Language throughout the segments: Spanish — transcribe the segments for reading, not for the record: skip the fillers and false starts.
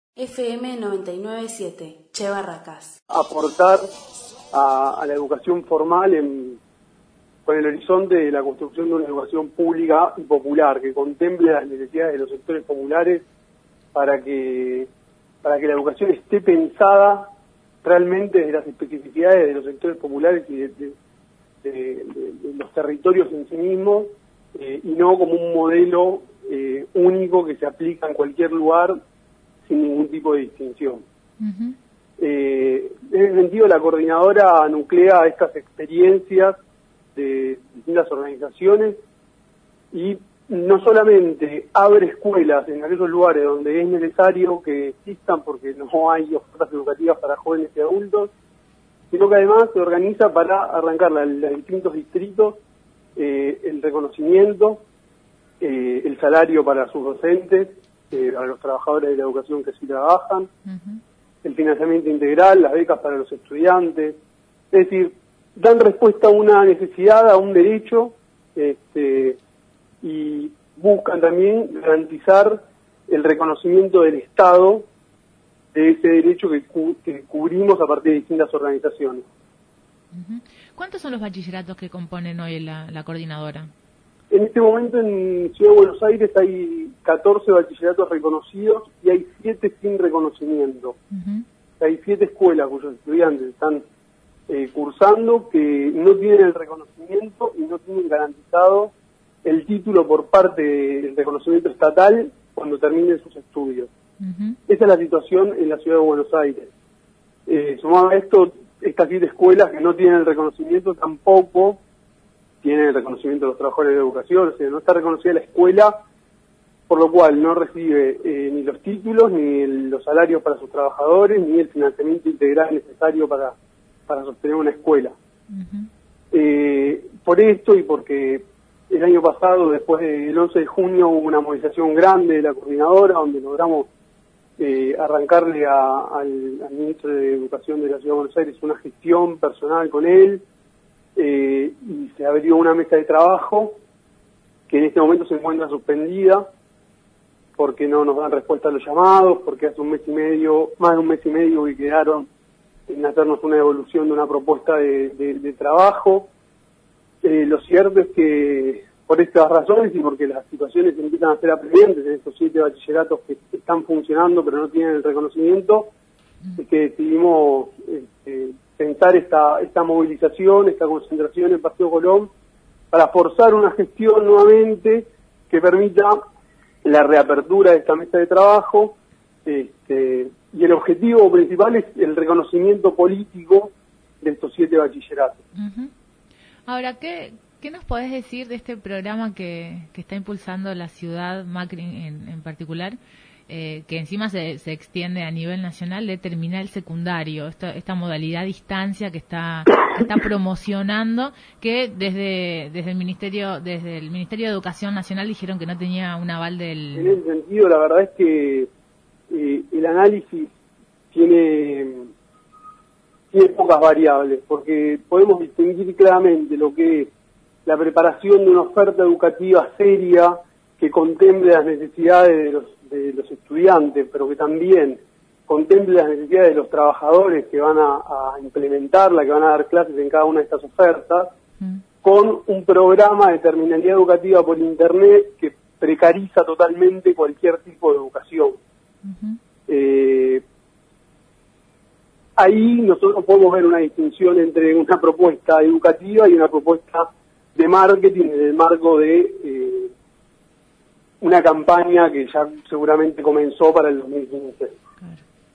FM 99.7, Che Barracas. Aportar a la educación formal con el horizonte de la construcción de una educación pública y popular que contemple las necesidades de los sectores populares para que la educación esté pensada realmente de las especificidades de los sectores populares y de los territorios en sí mismos, y no como un modelo único que se aplica en cualquier lugar sin ningún tipo de distinción. Uh-huh. En ese sentido, la coordinadora nuclea estas experiencias de distintas organizaciones y no solamente abre escuelas en aquellos lugares donde es necesario que existan porque no hay ofertas educativas para jóvenes y adultos, sino que además se organiza para arrancar a los distintos distritos el reconocimiento, el salario para sus docentes, para los trabajadores de la educación que sí trabajan, Uh-huh. el financiamiento integral, las becas para los estudiantes, es decir, dan respuesta a una necesidad, a un derecho, y buscan también garantizar el reconocimiento del Estado de ese derecho que cubrimos a partir de distintas organizaciones. Uh-huh. ¿Cuántos son los bachilleratos que componen hoy la coordinadora? En este momento en Ciudad de Buenos Aires hay 14 bachilleratos reconocidos y hay 7 sin reconocimiento. Uh-huh. Hay 7 escuelas cuyos estudiantes están cursando que no tienen el reconocimiento y no tienen garantizado el título por parte del reconocimiento estatal cuando terminen sus estudios. Uh-huh. Esa es la situación en la Ciudad de Buenos Aires. Sumado a esto, estas 7 escuelas que no tienen el reconocimiento tampoco tienen el reconocimiento de los trabajadores de educación, o sea, no está reconocida la escuela, por lo cual no recibe ni los títulos, ni los salarios para sus trabajadores, ni el financiamiento integral necesario para sostener una escuela. Uh-huh. Por esto y porque el año pasado, después del 11 de junio, hubo una movilización grande de la coordinadora, donde logramos arrancarle al ministro de Educación de la Ciudad de Buenos Aires una gestión personal con él, y se abrió una mesa de trabajo que en este momento se encuentra suspendida porque no nos dan respuesta a los llamados, porque hace más de un mes y medio que quedaron en hacernos una evolución de una propuesta de trabajo. Lo cierto es que por estas razones y porque las situaciones empiezan a ser apremiantes en estos 7 bachilleratos que están funcionando pero no tienen el reconocimiento, es que decidimos pensar esta movilización, esta concentración en Paseo Colón, para forzar una gestión nuevamente que permita la reapertura de esta mesa de trabajo, y el objetivo principal es el reconocimiento político de estos 7 bachilleratos. Uh-huh. Ahora, ¿qué nos podés decir de este programa que está impulsando la ciudad, Macri en particular, que encima se extiende a nivel nacional, de terminal secundario, esta modalidad a distancia que está promocionando, que desde el Ministerio de Educación Nacional dijeron que no tenía un aval del... En ese sentido, la verdad es que el análisis tiene pocas variables, porque podemos distinguir claramente lo que es la preparación de una oferta educativa seria que contemple las necesidades de los estudiantes, pero que también contemple las necesidades de los trabajadores que van a implementarla, que van a dar clases en cada una de estas ofertas, con un programa de terminalidad educativa por Internet que precariza totalmente cualquier tipo de educación. Uh-huh. Ahí nosotros podemos ver una distinción entre una propuesta educativa y una propuesta de marketing en el marco de una campaña que ya seguramente comenzó para el 2015. Claro.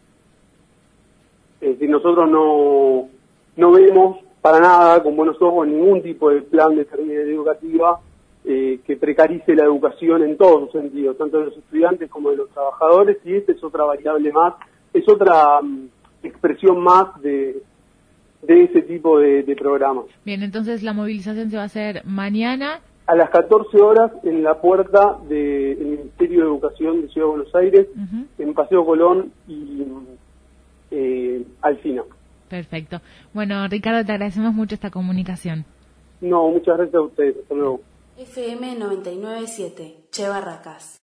Es decir, nosotros no vemos para nada con buenos ojos ningún tipo de plan de terminalidad educativa que precarice la educación en todos sus sentidos, tanto de los estudiantes como de los trabajadores, y esta es otra variable más, es otra expresión más de ese tipo de programas. Bien, entonces la movilización se va a hacer mañana a las 14 horas en la puerta del Ministerio de Educación de Ciudad de Buenos Aires, uh-huh, en Paseo Colón y Alsina. Perfecto. Bueno, Ricardo, te agradecemos mucho esta comunicación. No, muchas gracias a ustedes. Hasta luego. FM 99.7, Che Barracas.